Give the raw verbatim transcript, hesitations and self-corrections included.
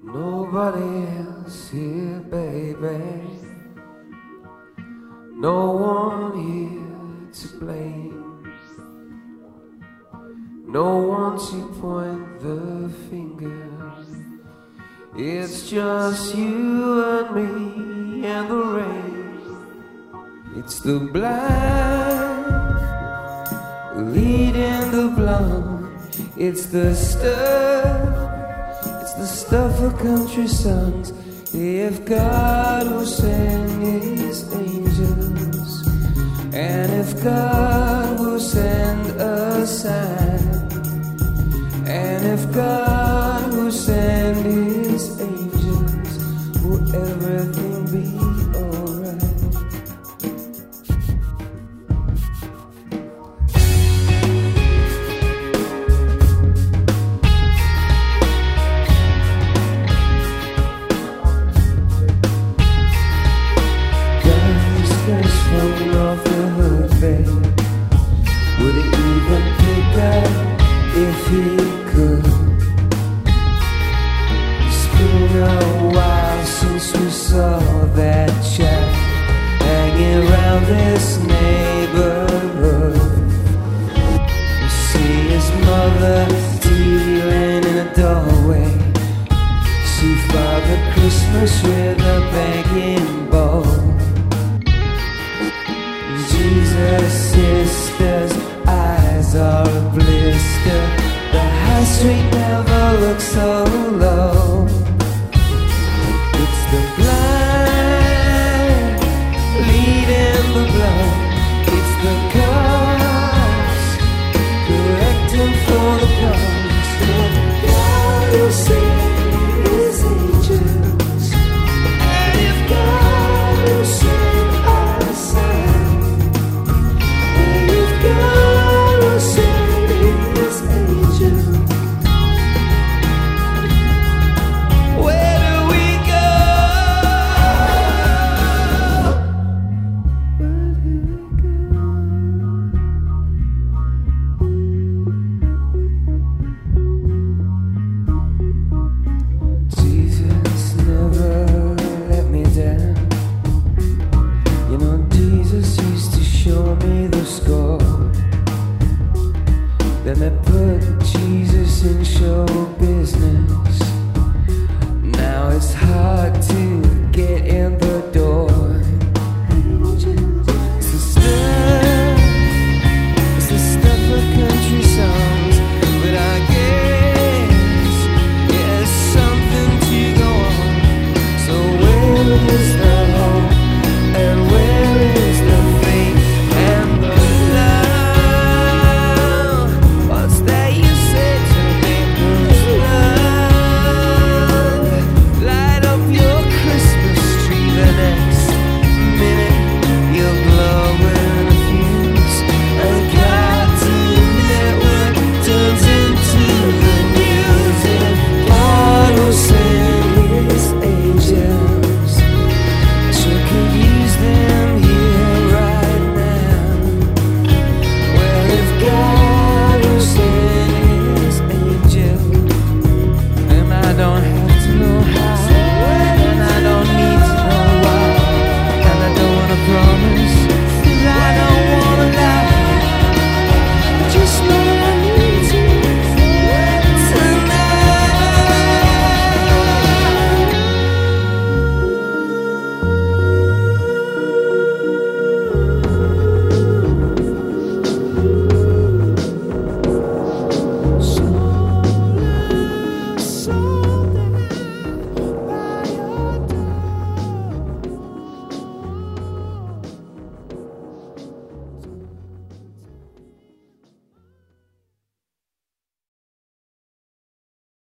Nobody else here, baby. No one here to blame. No one to point the finger. It's just you and me and the rain. It's the blind leading the blind. It's the stuff. It's the stuff of country songs. If God will send His angels, and if God will send a sign, and if God will send His angels, will everything be alright? Falling off the hood, babe. Would he even pick up if he could? It's been a while since we saw that chap hanging around this neighborhood. You see his mother dealing in a doorway. See Father Christmas with a begging bowl. Jesus' sister's eyes are a blister. The high street never looks so low. It's the blind leading the blind. It's the cops collecting for the cops. God will send His angels, and if God will send a sign, God will send His angel. Where do we go? Where do we go? Jesus never let me down. You know, Jesus used to show me the score. Then they put Jesus in show business. Now it's hard to